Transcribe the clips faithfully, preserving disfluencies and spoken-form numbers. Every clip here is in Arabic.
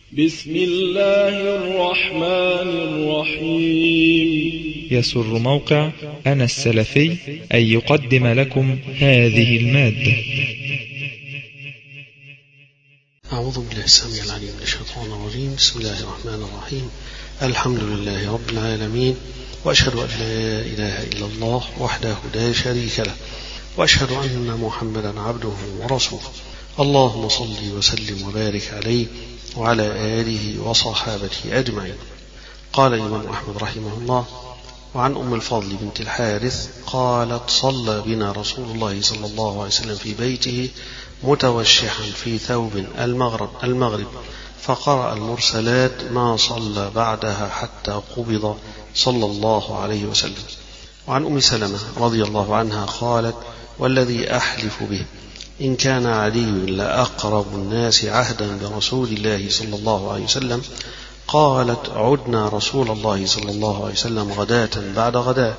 بسم الله الرحمن الرحيم. يسر موقع أنا السلفي أن يقدم لكم هذه المادة. أعوذ بالله السميع العليم من الشيطان الرجيم. بسم الله الرحمن الرحيم. الحمد لله رب العالمين، وأشهد أن لا إله إلا الله وحده لا شريك له، وأشهد أن محمدا عبده ورسوله. اللهم صل وسلم وبارك عليه وعلى آله وصحابته أجمعين. قال الإمام أحمد رحمه الله: وعن أم الفضل بنت الحارث قالت: صلى بنا رسول الله صلى الله عليه وسلم في بيته متوشحا في ثوب المغرب المغرب فقرأ المرسلات ما صلى بعدها حتى قبض صلى الله عليه وسلم. وعن أم سلمة رضي الله عنها قالت: والذي أحلف به إن كان علي لأقرب الناس عهدا برسول الله صلى الله عليه وسلم. قالت: عدنا رسول الله صلى الله عليه وسلم غداة بعد غداة.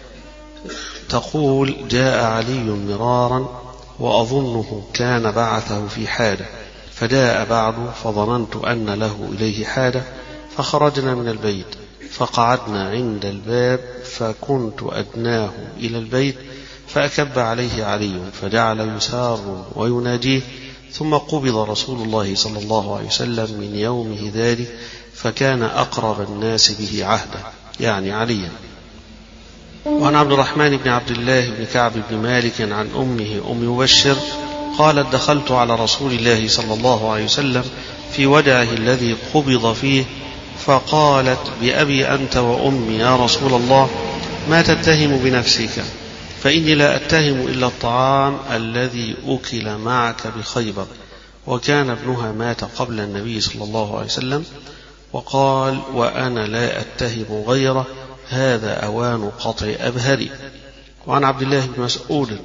تقول: جاء علي مرارا وأظنه كان بعثه في حاجة، فجاء بعد فظننت أن له إليه حاجة، فخرجنا من البيت فقعدنا عند الباب، فكنت أدناه إلى البيت، فأكب عليه علي فجعل يسار ويناجيه، ثم قبض رسول الله صلى الله عليه وسلم من يومه ذلك، فكان أقرب الناس به عهدا، يعني عليا. وعن عبد الرحمن بن عبد الله بن كعب بن مالك عن أمه أم مبشر قالت: دخلت على رسول الله صلى الله عليه وسلم في وجعه الذي قبض فيه، فقالت: بأبي أنت وأمي يا رسول الله، ما تتهم بنفسك؟ فإني لا أتهم إلا الطعام الذي أكل معك بخيبر. وكان ابنها مات قبل النبي صلى الله عليه وسلم. وقال: وأنا لا أتهم غيره، هذا أوان قطع أبهري. وعن عبد الله بن مسعود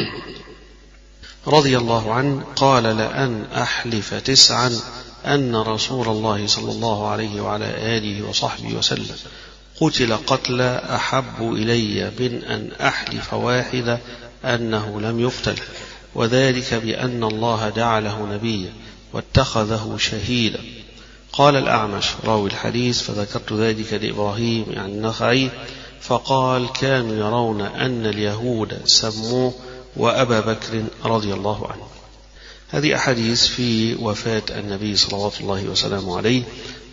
رضي الله عنه قال: لأن أحلف تسعا أن رسول الله صلى الله عليه وعلى آله وصحبه وسلم قتل قتلا أحب إلي من أن أحلف واحدة أنه لم يقتل، وذلك بأن الله جعله نبيا واتخذه شهيدا. قال الأعمش راوي الحديث: فذكرت ذلك لإبراهيم يعني النخعي، فقال: كانوا يرون أن اليهود سموه وأبا بكر رضي الله عنه. هذه أحاديث في وفاة النبي صلوات الله وسلامه عليه،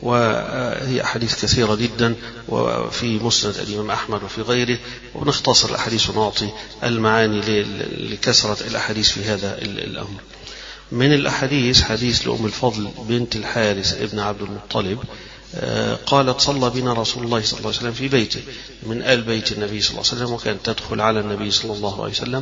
وهي أحاديث كثيرة جدا، وفي مسند الإمام أحمد وفي غيره، ونختصر الأحاديث ونعطي المعاني لكثرة الأحاديث في هذا الأمر. من الأحاديث حديث لأم الفضل بنت الحارث ابن عبد المطلب قالت: صلى بنا رسول الله صلى الله عليه وسلم في بيته من آل بيت النبي صلى الله عليه وسلم، وكانت تدخل على النبي صلى الله عليه وسلم،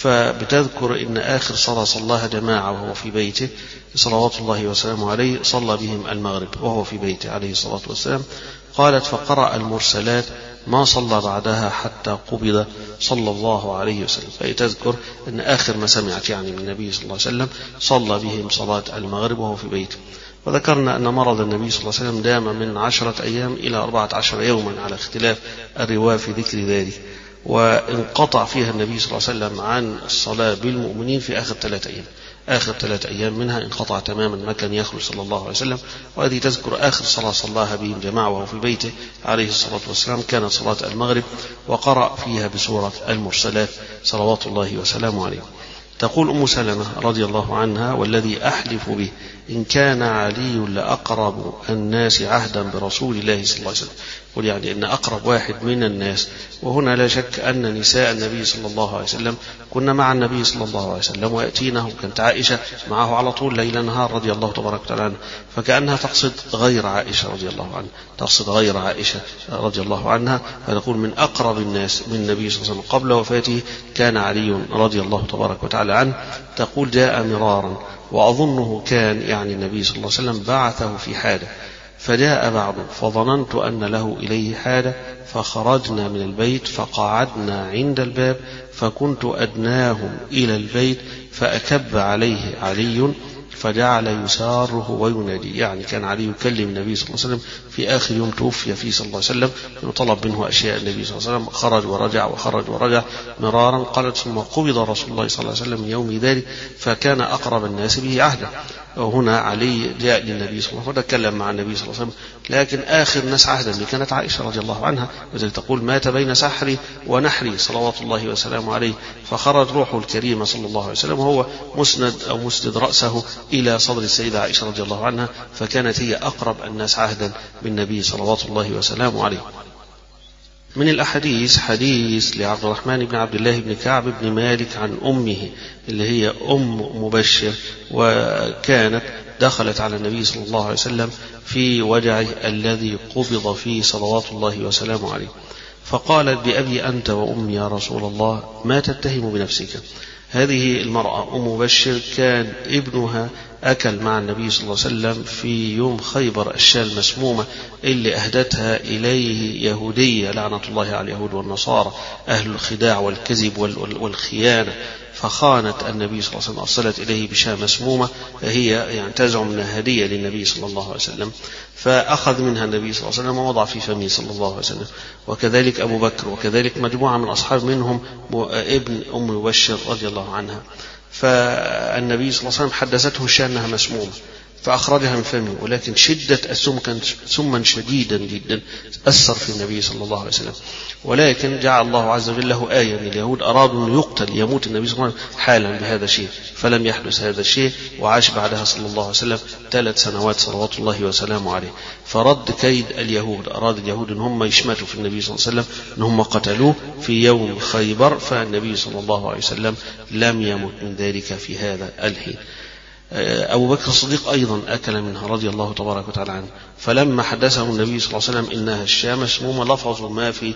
فبتذكر إن آخر صلاة صلاها جماعة وهو في بيته صلوات الله وسلامه عليه، صلى بهم المغرب وهو في بيته عليه الصلاة والسلام. قالت: فقرأ المرسلات ما صلى بعدها حتى قبض صلى الله عليه وسلم. فهي تذكر أن آخر ما سمعت يعني من النبي صلى الله عليه وسلم صلى بهم صلاة المغرب وهو في بيته. وذكرنا أن مرض النبي صلى الله عليه وسلم دام من عشرة أيام إلى أربعة عشر يوما على اختلاف الرواة في ذكر ذلك، وانقطع فيها النبي صلى الله عليه وسلم عن الصلاة بالمؤمنين في آخر ثلاثة أيام آخر ثلاثة أيام منها انقطع تماما، ما كان يخرج صلى الله عليه وسلم. وهذه تذكر آخر صلاة صلاها بهم جماعة وهو في بيته عليه الصلاة والسلام كانت صلاة المغرب، وقرأ فيها بسورة المرسلات صلوات الله وسلامه عليه. تقول أم سلمة رضي الله عنها: والذي أحلف به إن كان علي لأقرب الناس عهدا برسول الله صلى الله عليه وسلم. قل يعني أن أقرب واحد من الناس، وهنا لا شك أن نساء النبي صلى الله عليه وسلم كنا مع النبي صلى الله عليه وسلم ويأتينه، كانت عائشة معه على طول ليل نهار رضي الله تبارك وتعالى عنها، فكأنها تقصد غير عائشة رضي الله عنها تقصد غير عائشة رضي الله عنها فتقول من أقرب الناس من النبي صلى الله عليه وسلم قبل وفاته كان علي رضي الله تبارك وتعالى عنه. تقول: جاء مرارا وأظنه كان يعني النبي صلى الله عليه وسلم بعثه في حاجة، فجاء بعد فظننت أن له إليه حاجة، فخرجنا من البيت فقعدنا عند الباب، فكنت أدناهم إلى البيت، فأكب عليه علي فجعل يساره وينادي. يعني كان علي يكلم النبي صلى الله عليه وسلم في آخر يوم توفي فيه صلى الله عليه وسلم، وطلب منه أشياء النبي صلى الله عليه وسلم، خرج ورجع وخرج ورجع مرارا. قالت: ثم قبض رسول الله صلى الله عليه وسلم من يوم ذلك، فكان أقرب الناس به عهدا. هنا علي جاء للنبي صلى الله عليه وسلم وتكلم مع النبي صلى الله عليه وسلم، لكن آخر ناس عهدا اللي كانت عائشة رضي الله عنها، وذلك تقول مات بين سحري ونحري صلوات الله وسلامه عليه، فخرج روحه الكريمة صلى الله عليه وسلم وهو مسند أو مسند رأسه إلى صدر السيدة عائشة رضي الله عنها، فكانت هي أقرب الناس عهدا بالنبي صلوات الله وسلامه عليه. من الأحاديث حديث لعبد الرحمن بن عبد الله بن كعب بن مالك عن أمه اللي هي أم مبشر، وكانت دخلت على النبي صلى الله عليه وسلم في وجعه الذي قبض فيه صلوات الله وسلامه عليه، فقالت بأبي أنت وأمي يا رسول الله ما تتهم بنفسك. هذه المرأة أم مبشر كان ابنها أكل مع النبي صلى الله عليه وسلم في يوم خيبر الشاة المسمومة اللي أهدتها إليه يهودية لعنة الله على اليهود والنصارى أهل الخداع والكذب والخيانة، فخانت النبي صلى الله عليه وسلم، أرسلت إليه بشاة مسمومة هي يعني تزعم أنها هدية للنبي صلى الله عليه وسلم، فأخذ منها النبي صلى الله عليه وسلم ووضع في فمه صلى الله عليه وسلم، وكذلك أبو بكر، وكذلك مجموعة من أصحاب منهم ابن أم مبشر رضي الله عنها. فالنبي صلى الله عليه وسلم حدثته الشاة أنها مسمومة فأخرجها من فمه، ولكن شدة السم كانت سما شديدا جدا أثر في النبي صلى الله عليه وسلم، ولكن جعل الله عز وجل له آية. اليهود أرادوا أن يقتل يموت النبي صلى الله عليه وسلم حالا بهذا الشيء، فلم يحدث هذا الشيء، وعاش بعدها صلى الله عليه وسلم ثلاث سنوات صلوات الله وسلامه عليه. فرد كيد اليهود، أراد اليهود أن هم يشمتوا في النبي صلى الله عليه وسلم، أن هم قتلوه في يوم خيبر، فالنبي صلى الله عليه وسلم لم يمت من ذلك في هذا الحين. أبو بكر الصديق أيضا أكل منها رضي الله تبارك وتعالى عنه، فلما حدثه النبي صلى الله عليه وسلم إنها الشاة مسمومة لفظوا ما في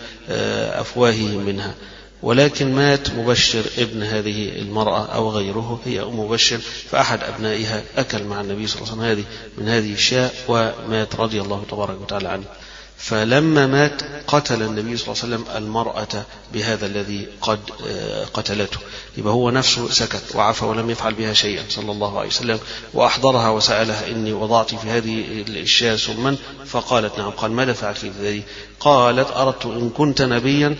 أفواههم منها، ولكن مات مبشر ابن هذه المرأة أو غيره، هي أم مبشر، فأحد أبنائها أكل مع النبي صلى الله عليه وسلم هذه من هذه الشاة ومات رضي الله تبارك وتعالى عنه. فلما مات قتل النبي صلى الله عليه وسلم المرأة بهذا الذي قد قتلته، يبقى هو نفسه سكت وعفى ولم يفعل بها شيئا صلى الله عليه وسلم، وأحضرها وسألها إني وضعت في هذه الشاة سما، فقالت نعم. قال ماذا فعلت في ذلك؟ قالت أردت إن كنت نبيا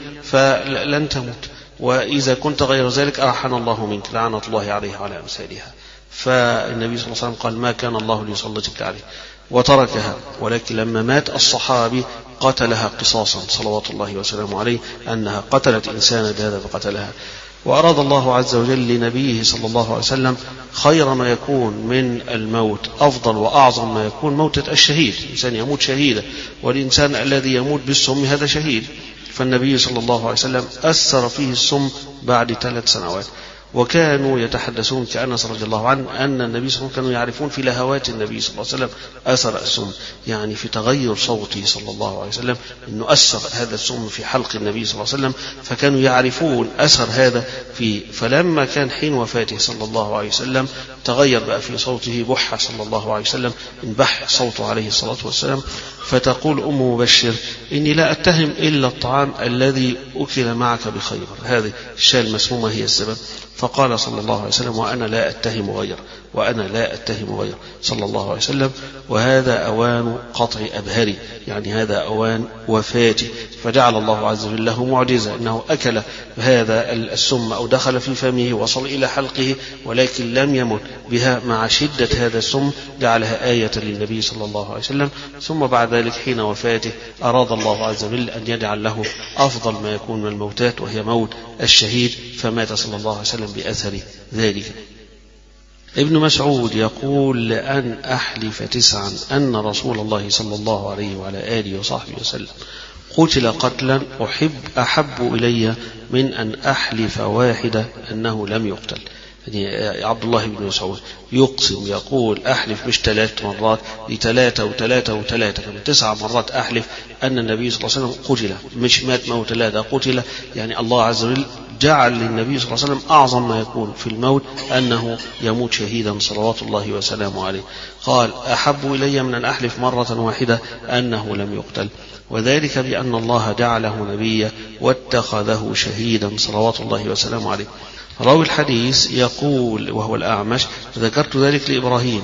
فلن تموت، وإذا كنت غير ذلك أرحنا الله منك لعنة الله عليها وعلى أمثالها. فالنبي صلى الله عليه وسلم قال ما كان الله ليسلطك عليه، وتركها. ولكن لما مات الصحابي قتلها قصاصا صلوات الله وسلامه عليه، أنها قتلت إنسانا بهذا فقتلها. وأراد الله عز وجل لنبيه صلى الله عليه وسلم خير ما يكون من الموت، أفضل وأعظم ما يكون موتة الشهيد، الإنسان يموت شهيدا، والإنسان الذي يموت بالسم هذا شهيد. فالنبي صلى الله عليه وسلم أثر فيه السم بعد ثلاث سنوات، وكانوا يتحدثون كأنس رضي الله عنه أن النبي صلى الله عليه وسلم كانوا يعرفون في لهوات النبي صلى الله عليه وسلم أثر السم، يعني في تغير صوته صلى الله عليه وسلم أنه أثر هذا السم في حلق النبي صلى الله عليه وسلم، فكانوا يعرفون أثر هذا فيه. فلما كان حين وفاته صلى الله عليه وسلم تغير بقى في صوته، بح صلى الله عليه وسلم، انبح صوته عليه الصلاة والسلام. فتقول أم مبشر إني لا أتهم إلا الطعام الذي أكل معك بخيبر، هذه الشاة المسمومة هي السبب. فقال صلى الله عليه وسلم وأنا لا أتهم غيره، وأنا لا أتهم غيره صلى الله عليه وسلم، وهذا أوان قطع أبهري، يعني هذا أوان وفاتي. فجعل الله عز وجل له معجزة أنه أكل هذا السم أو دخل في فمه وصل إلى حلقه، ولكن لم يمت بها مع شدة هذا السم، جعلها آية للنبي صلى الله عليه وسلم. ثم بعد ذلك حين وفاته أراد الله عز وجل أن يجعل له أفضل ما يكون من الموتات، وهي موت الشهيد، فمات صلى الله عليه وسلم بأثر ذلك. ابن مسعود يقول لأن أحلف تسعا أن رسول الله صلى الله عليه وعلى آله وصحبه وسلم قتل قتلا أحب أحب إلي من أن أحلف واحدة أنه لم يقتل. يعني عبد الله بن مسعود يقسم يقول أحلف مش ثلاث مرات، لثلاثة وثلاثة وثلاثة، من تسع مرات أحلف أن النبي صلى الله عليه وسلم قتل، مش مات موت ثلاثة قتل. يعني الله عز وجل جعل للنبي صلى الله عليه وسلم أعظم ما يكون في الموت أنه يموت شهيدا صلوات الله وسلامه عليه. قال أحب إلي من أن أحلف مرة واحدة أنه لم يقتل، وذلك بأن الله جعله نبيا واتخذه شهيدا صلوات الله وسلامه عليه. راوي الحديث يقول وهو الأعمش ذكرت ذلك لإبراهيم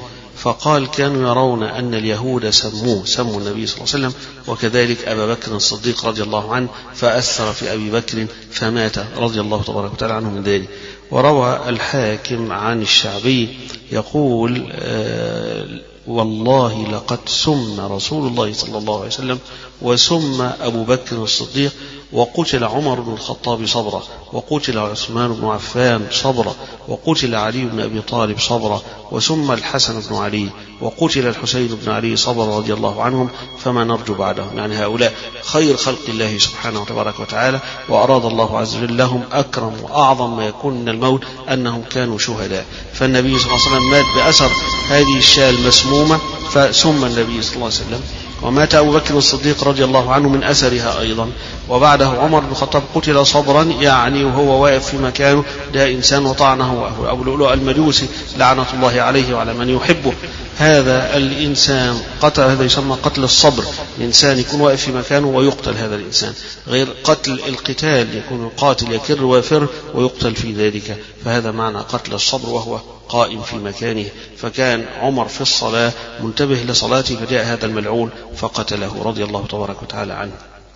فقال كانوا يرون أن اليهود سموه سموا النبي صلى الله عليه وسلم، وكذلك أبا بكر الصديق رضي الله عنه فأثر في أبي بكر فمات رضي الله تبارك وتعالى عنه من ذلك. وروى الحاكم عن الشعبي يقول آه والله لقد سم رسول الله صلى الله عليه وسلم وسم أبو بكر الصديق، وقتل عمر بن الخطاب صبرا، وقتل عثمان بن عفان صبرا، وقتل علي بن أبي طالب صبرا، وسم الحسن بن علي، وقتل الحسين بن علي صبرا رضي الله عنهم، فما نرجو بعدهم. يعني هؤلاء خير خلق الله سبحانه وتبارك وتعالى، وأراد الله عز وجل لهم أكرم وأعظم ما يكون من الموت أنهم كانوا شهداء. فالنبي صلى الله عليه وسلم مات بأثر هذه الشاة المسمومة، فسم النبي صلى الله عليه وسلم. ومات أبو بكر الصديق رضي الله عنه من أثرها أيضا. وبعده عمر بن الخطاب قتل صبرا، يعني وهو واقف في مكانه، ده إنسان وطعنه أبو لؤلؤ المجوسي لعنة الله عليه وعلى من يحبه. هذا الإنسان قتل، هذا يسمى قتل الصبر، الإنسان يكون واقف في مكانه ويقتل هذا الإنسان، غير قتل القتال يكون القاتل يكر ويفر ويقتل في ذلك، فهذا معنى قتل الصبر وهو قائم في مكانه. فكان عمر في الصلاة منتبه لصلاته، فجاء هذا الملعون فقتله رضي الله تبارك وتعالى عنه.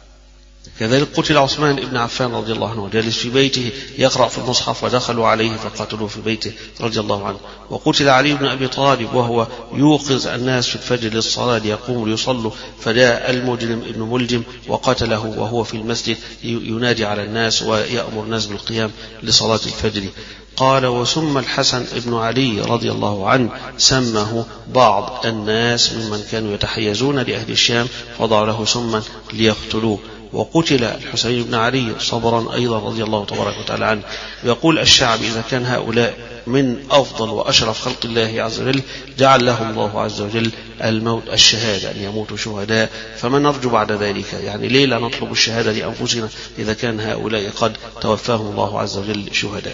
كذلك قتل عثمان بن عفان رضي الله عنه جالس في بيته يقرأ في المصحف، ودخلوا عليه فقتلوه في بيته رضي الله عنه. وقتل علي بن أبي طالب وهو يوقظ الناس في الفجر للصلاة ليقوموا ليصلوا، فجاء المجرم ابن ملجم وقتله وهو في المسجد ينادي على الناس ويأمر الناس بالقيام لصلاة الفجر. قال وسم الحسن بن علي رضي الله عنه، سمه بعض الناس ممن كانوا يتحيزون لأهل الشام فضعوا له سما ليقتلوه. وقتل الحسين بن علي صبرا أيضا رضي الله تبارك وتعالى عنه. يقول الشعبي إذا كان هؤلاء من أفضل وأشرف خلق الله عز وجل جعل لهم الله عز وجل الموت الشهادة، أن يموتوا شهداء، فما نرجو بعد ذلك؟ يعني ليه لا نطلب الشهادة لأنفسنا إذا كان هؤلاء قد توفاهم الله عز وجل شهداء؟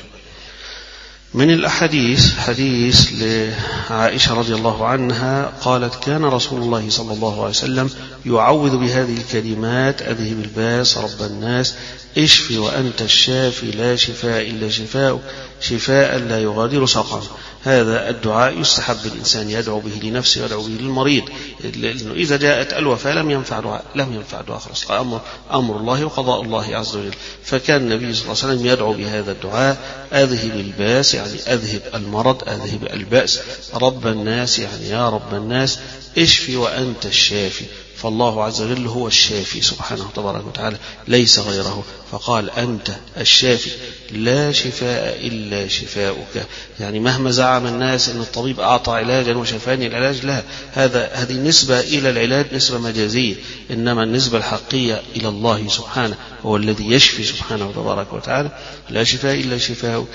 من الأحاديث حديث لعائشة رضي الله عنها قالت كان رسول الله صلى الله عليه وسلم يعوذ بهذه الكلمات: أذهب الباس رب الناس، اشفي وأنت الشافي لا شفاء إلا شفاءك شفاء لا يغادر سقما. هذا الدعاء يستحب الإنسان يدعو به لنفسه ويدعو به للمريض، لأنه إذا جاءت الوفاة لم ينفع دعاء، لم ينفع دعاء خلاص، أمر, أمر الله وقضاء الله عز وجل. فكان النبي صلى الله عليه وسلم يدعو بهذا الدعاء: أذهب الباس يعني أذهب المرض، أذهب البأس، رب الناس يعني يا رب الناس، اشفي وأنت الشافي، فالله عز وجل هو الشافي سبحانه تبارك وتعالى ليس غيره. فقال أنت الشافي لا شفاء إلا شفاؤك، يعني مهما زعم الناس أن الطبيب أعطى علاجا وشفاني العلاج، لا، هذا هذه النسبة إلى العلاج نسبة مجازية، إنما النسبة الحقيقية إلى الله سبحانه هو الذي يشفي سبحانه تبارك وتعالى. لا شفاء إلا شفاؤك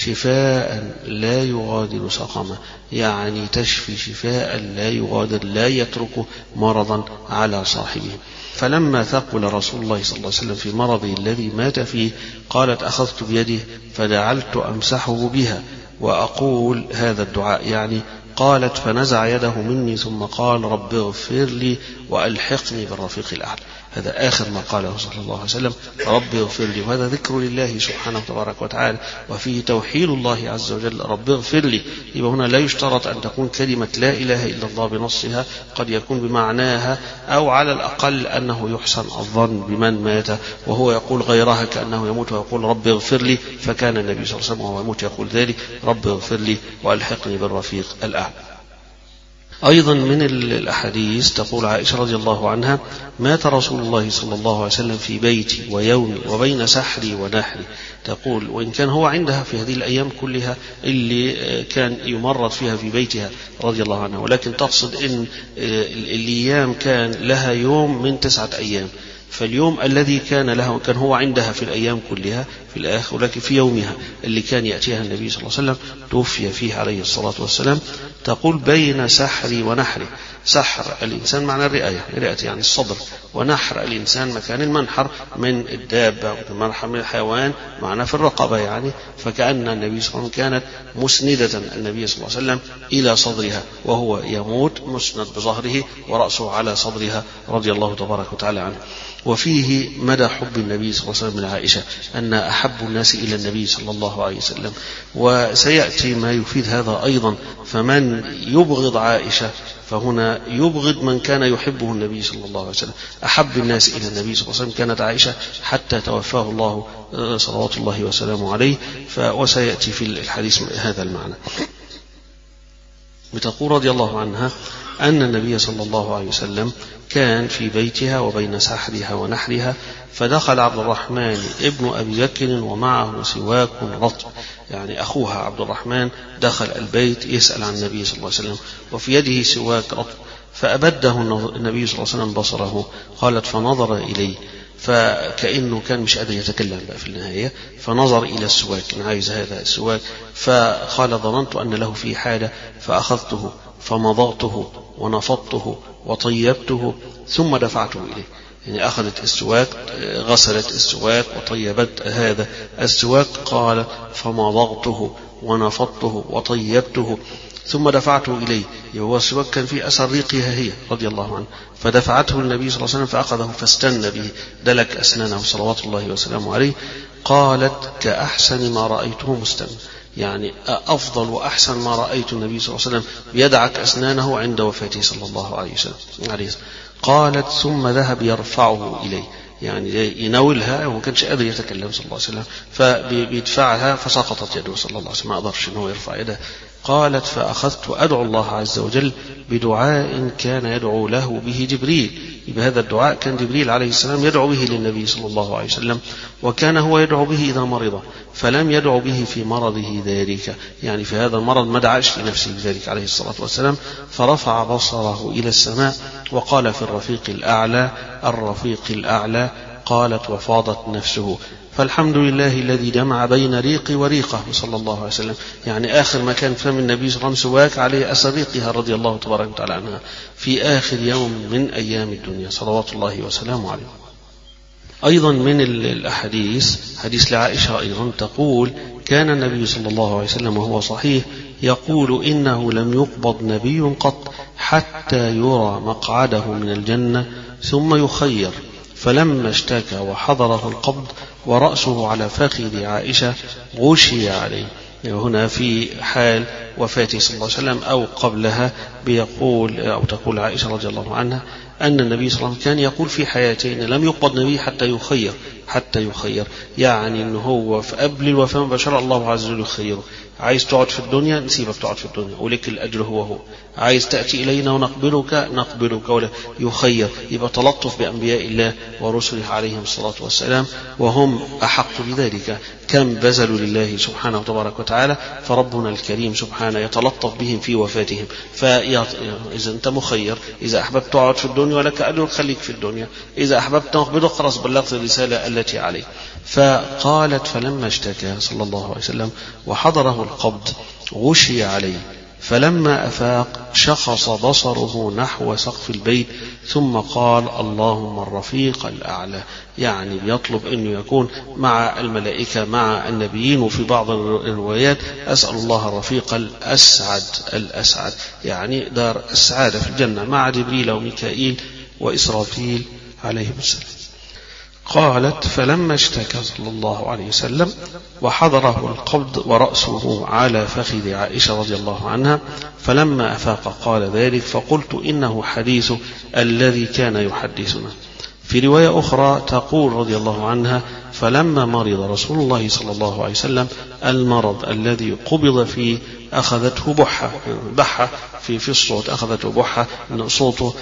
شفاء لا يغادر سقما، يعني تشفي شفاء لا يغادر، لا يترك مرضا على صاحبه. فلما ثقل رسول الله صلى الله عليه وسلم في مرضه الذي مات فيه قالت أخذت بيده فجعلت أمسحه بها وأقول هذا الدعاء، يعني قالت فنزع يده مني ثم قال رب اغفر لي وألحقني بالرفيق الأعلى. هذا آخر ما قاله صلى الله عليه وسلم: رب اغفر لي. وهذا ذكر لله سبحانه تبارك وتعالى، وفيه توحيد الله عز وجل: رب اغفر لي. يبقى هنا لا يشترط أن تكون كلمة لا إله إلا الله بنصها، قد يكون بمعناها، أو على الأقل أنه يحسن الظن بمن مات وهو يقول غيرها كأنه يموت ويقول رب اغفر لي، فكان النبي صلى الله عليه وسلم وهو يموت يقول ذلك: رب اغفر لي وألحقني بالرفيق الأعلى. أيضا من الأحاديث تقول عائشة رضي الله عنها: مات رسول الله صلى الله عليه وسلم في بيتي ويومي وبين سحري ونحري. تقول وإن كان هو عندها في هذه الأيام كلها اللي كان يمرض فيها في بيتها رضي الله عنها، ولكن تقصد أن الأيام كان لها يوم من تسعة أيام، فاليوم الذي كان له كان هو عندها في الأيام كلها في الآخر، ولكن في يومها اللي كان يأتيها النبي صلى الله عليه وسلم توفي فيه عليه الصلاة والسلام. تقول بين سحري ونحري. سحر الإنسان معنى الرئاية، رئة يعني الصدر، ونحر الإنسان مكان المنحر من الدابة والمنحر من الحيوان معنى في الرقبة يعني. فكأن النبي صلى الله عليه وسلم كانت مسندة النبي صلى الله عليه وسلم إلى صدرها وهو يموت مسند بظهره ورأسه على صدرها رضي الله تبارك وتعالى عنه. وفيه مدى حب النبي صلى الله عليه وسلم من عائشة أن أحب الناس إلى النبي صلى الله عليه وسلم. وسيأتي ما يفيد هذا أيضا، فمن يبغض عائشة فهنا يبغض من كان يحبه النبي صلى الله عليه وسلم. أحب الناس إلى النبي صلى الله عليه وسلم كانت عائشة حتى توفاه الله صلوات الله وسلامه عليه، وسيأتي في الحديث هذا المعنى. بتقول رضي الله عنها أن النبي صلى الله عليه وسلم كان في بيتها وبين سحرها ونحرها، فدخل عبد الرحمن ابن أبي بكر ومعه سواك رطب، يعني أخوها عبد الرحمن دخل البيت يسأل عن النبي صلى الله عليه وسلم وفي يده سواك رطب، فأبده النبي صلى الله عليه وسلم بصره. قالت فنظر إليه، فكأنه كان مش قادر يتكلم بقى في النهاية، فنظر إلى السواك، عايز هذا السواك، فقال ظننت أن له فيه حاجة فأخذته فمضغته ونفضته وطيبته ثم دفعته إليه. يعني أخذت السواك، غسلت السواك وطيبت هذا السواك، قال فمضغته ونفضته وطيبته ثم دفعته إليه. هو السواك كان فيه أثر ريقها هي رضي الله عنه، فدفعته النبي صلى الله عليه وسلم فأخذه فاستنى به، دلك أسنانه صلوات الله وسلامه عليه. قالت كأحسن ما رأيته مستنى، يعني أفضل وأحسن ما رأيت النبي صلى الله عليه وسلم يدعك أسنانه عند وفاته صلى الله عليه وسلم. قالت ثم ذهب يرفعه إليه، يعني يناولها، وما كانش قادر يتكلم صلى الله عليه وسلم، فبيدفعها فسقطت يده صلى الله عليه وسلم، ما قدرش إنه يرفع يده. قالت فأخذت أدعو الله عز وجل بدعاء كان يدعو له به جبريل. بهذا الدعاء كان جبريل عليه السلام يدعو به للنبي صلى الله عليه وسلم، وكان هو يدعو به إذا مرض، فلم يدعو به في مرضه ذلك، يعني في هذا المرض ما دعاش في نفسه بذلك عليه الصلاة والسلام. فرفع بصره إلى السماء وقال في الرفيق الأعلى الرفيق الأعلى. قالت وفاضت نفسه، فالحمد لله الذي جمع بين ريقي وريقه صلى الله عليه وسلم، يعني آخر ما كان فم النبي صلى الله عليه وسلم سواك عليه أثر ريقها رضي الله تبارك وتعالى عنها في آخر يوم من أيام الدنيا صلوات الله وسلامه عليه. أيضا من الأحاديث حديث لعائشة أيضا تقول كان النبي صلى الله عليه وسلم وهو صحيح يقول إنه لم يقبض نبي قط حتى يرى مقعده من الجنة ثم يخير، فلما اشتكى وحضره القبض ورأسه على فخذ عائشة غشي عليه. هنا في حال وفاته صلى الله عليه وسلم أو قبلها بيقول أو تقول عائشة رضي الله عنها أن النبي صلى الله عليه وسلم كان يقول في حياته إن لم يقبض نبي حتى يخير، حتى يخير يعني أنه هو في قبل الوفاة مباشرة الله عز وجل يخيره. عايز تقعد في الدنيا نسيبك تقعد في الدنيا ولك الأجر هو هو، عايز تأتي إلينا ونقبلك نقبلك، ولا يخير. يبقى تلطف بأنبياء الله ورسله عليهم الصلاة والسلام، وهم أحق بذلك. كم بذلوا لله سبحانه وتبارك وتعالى، فربنا الكريم سبحانه يتلطف بهم في وفاتهم. فإذا أنت مخير، إذا أحببت تقعد في الدنيا ولك أجر خليك في الدنيا، إذا أحببت نقبلك خلاص بلغت الرسالة التي عليه. فقالت فلما اشتكى صلى الله عليه وسلم وحضره القبض غشي عليه، فلما أفاق شخص بصره نحو سقف البيت ثم قال اللهم الرفيق الأعلى، يعني بيطلب أنه يكون مع الملائكة مع النبيين، وفي بعض الروايات أسأل الله الرفيق الأسعد الأسعد، يعني دار السعادة في الجنة مع جبريل وميكائيل وإسرافيل عليهم السلام. قالت فلما اشتكى صلى الله عليه وسلم وحضره القبض ورأسه على فخذ عائشة رضي الله عنها، فلما أفاق قال ذلك، فقلت إنه حديث الذي كان يحدثنا. في رواية أخرى تقول رضي الله عنها فلما مرض رسول الله صلى الله عليه وسلم المرض الذي قبض فيه أخذته بحة بحة في في الصوت، أخذته بحة إن صوته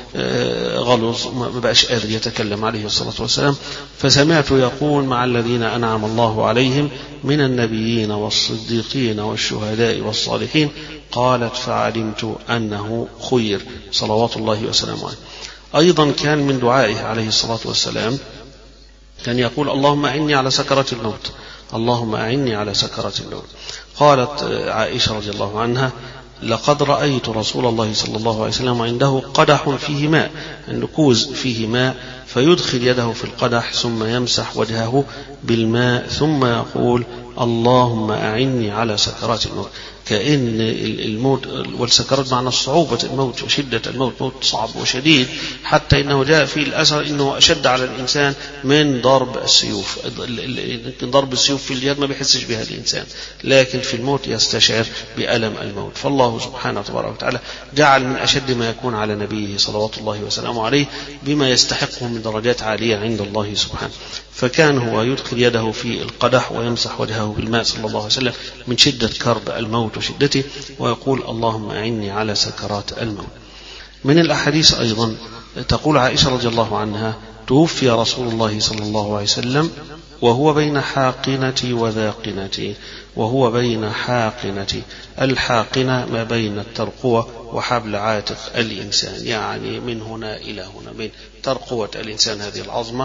غلظ ما بقاش قادر يتكلم عليه الصلاة والسلام. فسمعت يقول مع الذين أنعم الله عليهم من النبيين والصديقين والشهداء والصالحين. قالت فعلمت أنه خير صلوات الله وسلامه عليه. أيضا كان من دعائه عليه الصلاة والسلام كان يقول اللهم أعني على سكرات الموت، اللهم أعني على سكرات الموت. قالت عائشة رضي الله عنها لقد رأيت رسول الله صلى الله عليه وسلم عنده قدح فيه ماء، النكوز فيه ماء، فيدخل يده في القدح ثم يمسح وجهه بالماء ثم يقول اللهم أعني على سكرات الموت. كأن الموت والسكرات معنى صعوبة الموت وشدة الموت، موت صعب وشديد، حتى إنه جاء في الأثر إنه أشد على الإنسان من ضرب السيوف. ضرب السيوف في اليد ما بيحسش بها الإنسان، لكن في الموت يستشعر بألم الموت. فالله سبحانه وتبارك وتعالى جعل من أشد ما يكون على نبيه صلوات الله وسلامه عليه بما يستحقه من درجات عالية عند الله سبحانه. فكان هو يدخل يده في القدح ويمسح وجهه بالماء صلى الله عليه وسلم من شدة كرب الموت وشدته، ويقول اللهم أعني على سكرات الموت. من الأحاديث أيضا تقول عائشة رضي الله عنها توفي رسول الله صلى الله عليه وسلم وهو بين حاقنتي وذاقنتي، وهو بين حاقنتي، الحاقنة ما بين الترقوة وحبل عاتق الإنسان، يعني من هنا إلى هنا، بين ترقوة الإنسان هذه العظمة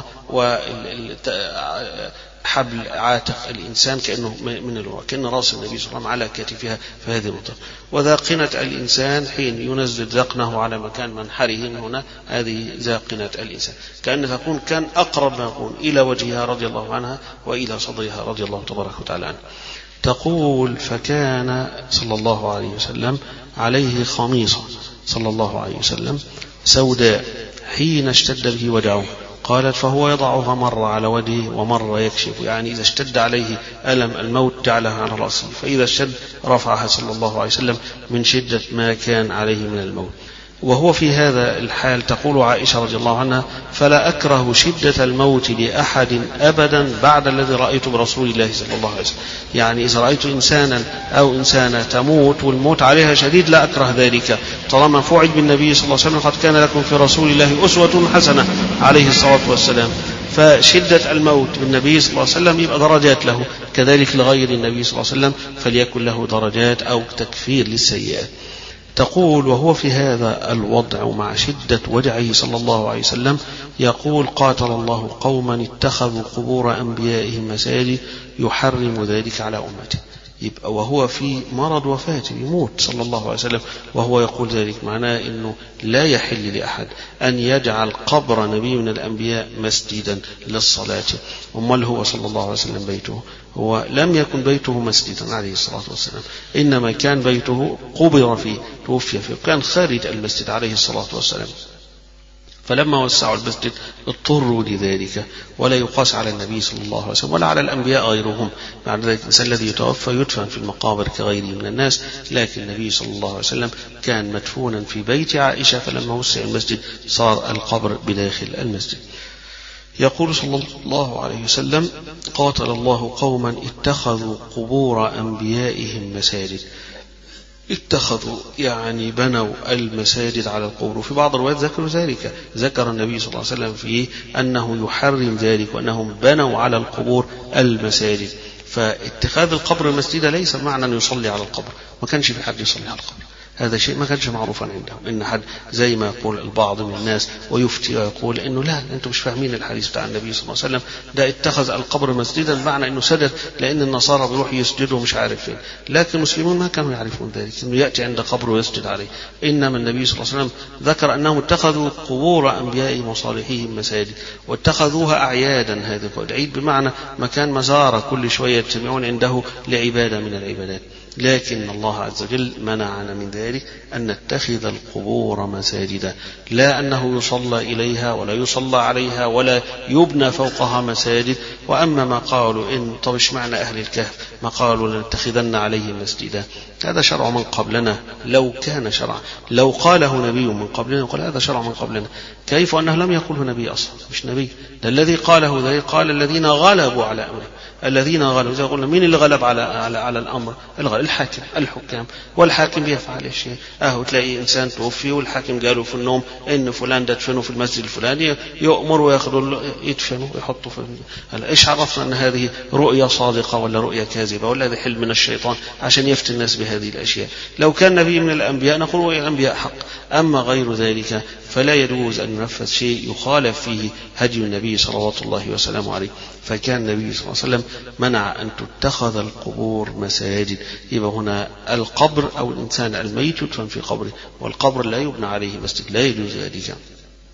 وحبل عاتق الإنسان كأنه من الوراء، كأن رأس النبي صلى الله عليه وسلم على كتفها في هذه النقطة. وذاقنة الإنسان حين ينزل ذقنه على مكان منحره من هنا، هذه ذاقنة الإنسان، كأن تكون كان أقرب ما يكون إلى وجهها رضي الله عنها وإلى صدرها رضي الله تبارك وتعالى عنه. تقول فكان صلى الله عليه وسلم عليه خميصة صلى الله عليه وسلم سوداء حين اشتد به وجعه، قالت فهو يضعها مرة على وجهه ومرة يكشف، يعني إذا اشتد عليه ألم الموت جعلها على رأسه، فإذا اشتد رفعها صلى الله عليه وسلم من شدة ما كان عليه من الموت. وهو في هذا الحال تقول عائشة رضي الله عنها فلا أكره شدة الموت لأحد أبدا بعد الذي رأيت برسول الله صلى الله عليه وسلم، يعني إذا رأيت إنسانا أو إنسانة تموت والموت عليها شديد لا أكره ذلك، طالما فعل بالنبي صلى الله عليه وسلم قد كان لكم في رسول الله أسوة حسنة عليه الصلاة والسلام. فشدة الموت بالنبي صلى الله عليه وسلم يبقى درجات له، كذلك لغير النبي صلى الله عليه وسلم فليكن له درجات أو تكفير للسيئات. تقول وهو في هذا الوضع مع شدة وجعه صلى الله عليه وسلم يقول قاتل الله قوما اتخذوا قبور أنبيائهم مساجد يحرم ذلك على أمته. يبقى وهو في مرض وفاته يموت صلى الله عليه وسلم وهو يقول ذلك، معناه أنه لا يحل لأحد أن يجعل قبر نبي من الأنبياء مسجدا للصلاة. أمال هو صلى الله عليه وسلم بيته هو لم يكن بيته مسجدا عليه الصلاة والسلام، إنما كان بيته قبر فيه توفي فيه، كان خارج المسجد عليه الصلاة والسلام. فلما وسعوا المسجد اضطروا لذلك، ولا يقاس على النبي صلى الله عليه وسلم ولا على الأنبياء غيرهم. بعد ذلك الإنسان الذي يتوفى يدفن في المقابر كغيره من الناس، لكن النبي صلى الله عليه وسلم كان مدفونا في بيت عائشة، فلما وسع المسجد صار القبر بداخل المسجد. يقول صلى الله عليه وسلم قاتل الله قوما اتخذوا قبور أنبيائهم مساجد. اتخذوا يعني بنوا المساجد على القبور، في بعض الروايات ذكروا ذلك، ذكر النبي صلى الله عليه وسلم فيه أنه يحرم ذلك وأنهم بنوا على القبور المساجد. فاتخاذ القبر مسجدا ليس معنى أن يصلي على القبر، ما كانش في حد يصلي على القبر، هذا شيء ما كانش معروفا عندهم، إن حد زي ما يقول البعض من الناس ويفتي ويقول إنه لا أنتم مش فاهمين الحديث بتاع النبي صلى الله عليه وسلم، ده اتخذ القبر مسجدا معنى إنه سجد، لأن النصارى بيروح يسجدوا مش عارف فين، لكن المسلمون ما كانوا يعرفون ذلك إنه يأتي عند قبر ويسجد عليه. إنما النبي صلى الله عليه وسلم ذكر أنهم اتخذوا قبور أنبيائهم وصالحيهم مساجد، واتخذوها أعيادا، هذا العيد بمعنى مكان مزارة كل شوية يجتمعون عنده لعبادة من العبادات. لكن الله عز وجل منعنا من ذلك أن نتخذ القبور مساجدا، لا أنه يصلى إليها ولا يصلى عليها ولا يبنى فوقها مساجد. وأما ما قالوا إن طب اشمعنى أهل الكهف ما قالوا لنتخذن عليه مسجدا، هذا شرع من قبلنا، لو كان شرع لو قاله نبي من قبلنا يقول هذا شرع من قبلنا، كيف أنه لم يقله نبي أصلا، مش نبي، ده الذي قاله ذلك قال الذين غلبوا على أمره، الذين غلبوا، إذا قلنا مين اللي غلب على على على الأمر؟ الحاكم، الحكام، والحاكم يفعل الشيء. أهو تلاقي إنسان توفي والحاكم قالوا في النوم إن فلان ده دفنه في المسجد الفلاني، يؤمر وياخذوا يدفنوا ويحطوا في. هلا إيش عرفنا أن هذه رؤيا صادقة ولا رؤيا كاذبة ولا هذا حلم من الشيطان عشان يفتن الناس بهذه الأشياء؟ لو كان نبي من الأنبياء نقول رؤيا الأنبياء حق، أما غير ذلك فلا يجوز أن ينفذ شيء يخالف فيه هدي النبي صلوات الله وسلامه عليه. فكان النبي صلى الله عليه وسلم منع أن تتخذ القبور مساجد. يبقى هنا القبر أو الإنسان الميت يدفن في قبره، والقبر لا يبنى عليه مسجد، لا يجوز ذلك.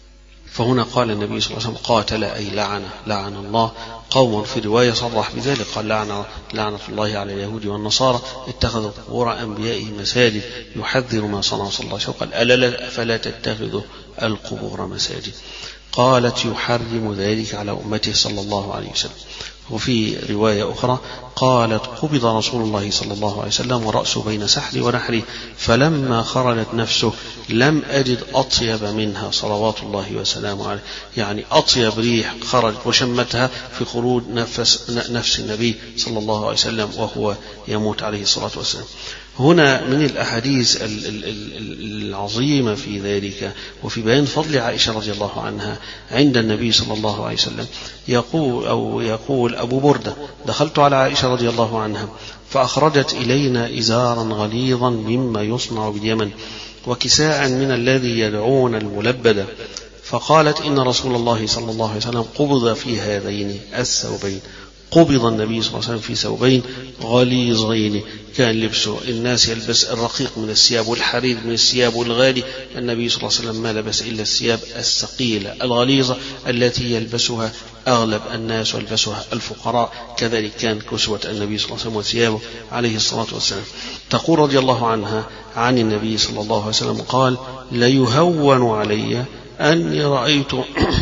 فهنا قال النبي صلى الله عليه وسلم قاتل أي لعن لعن الله قوم، في رواية صرح بذلك قال لعنة, لعنة الله على اليهود والنصارى اتخذوا قبور أنبيائهم مساجد يحذر ما صنع صلى الله عليه وسلم قال ألا فلا تتخذوا القبور مساجد. قالت يحرم ذلك على أمته صلى الله عليه وسلم. وفي رواية أخرى قالت قبض رسول الله صلى الله عليه وسلم ورأسه بين سحري ونحري فلما خرجت نفسه لم أجد أطيب منها صلوات الله وسلامه عليه، يعني أطيب ريح خرج وشمتها في خروج نفس, نفس النبي صلى الله عليه وسلم وهو يموت عليه الصلاة والسلام. هنا من الأحاديث العظيمة في ذلك وفي بيان فضل عائشة رضي الله عنها عند النبي صلى الله عليه وسلم. يقول أو يقول أبو بردة دخلت على عائشة رضي الله عنها فأخرجت إلينا إزارا غليظا مما يصنع باليمن وكساء من الذي يدعون الملبدة، فقالت إن رسول الله صلى الله عليه وسلم قبض في هذين الثوبين. قبض النبي صلى الله عليه وسلم في ثوبين غليظين كان لبسه الناس يلبس الرقيق من الثياب والحرير من الثياب والغالي، النبي صلى الله عليه وسلم ما لبس إلا الثياب الثقيلة الغليظة التي يلبسها أغلب الناس ويلبسها الفقراء، كذلك كان كسوة النبي صلى الله عليه وسلم وثيابه عليه الصلاة والسلام. تقول رضي الله عنها عن النبي صلى الله عليه وسلم قال ليهون علي أني رأيت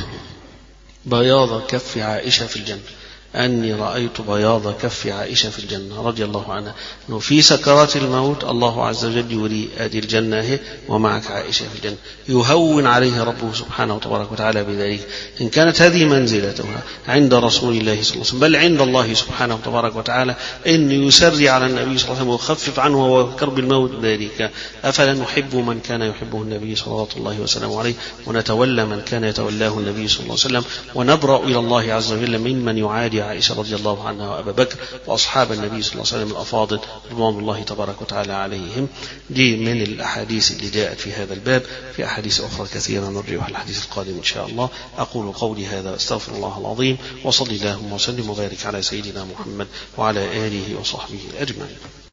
بياض كف عائشة في الجنة، أني رأيت بياض كف عائشة في الجنة رضي الله عنها، أنه في سكرات الموت الله عز وجل يري هذه الجنة ومعك عائشة في الجنة، يهون عليه ربه سبحانه وتبارك وتعالى بذلك. إن كانت هذه منزلتها عند رسول الله صلى الله عليه وسلم بل عند الله سبحانه وتبارك وتعالى أن يسري على النبي صلى الله عليه وسلم ويخفف عنه وكرب الموت ذلك، أفلا نحب من كان يحبه النبي صلى الله عليه وسلم عليه ونتولى من كان يتولاه النبي صلى الله عليه وسلم ونبرأ إلى الله عز وجل ممن يعادي عائشة رضي الله عنها وأبا بكر وأصحاب النبي صلى الله عليه وسلم الأفاضل رضوان الله تبارك وتعالى عليهم. دي من الأحاديث اللي جاءت في هذا الباب، في أحاديث أخرى كثيرة نرجعها الحديث القادم إن شاء الله. أقول قولي هذا أستغفر الله العظيم وصلي اللهم وسلم وبارك على سيدنا محمد وعلى آله وصحبه أجمعين.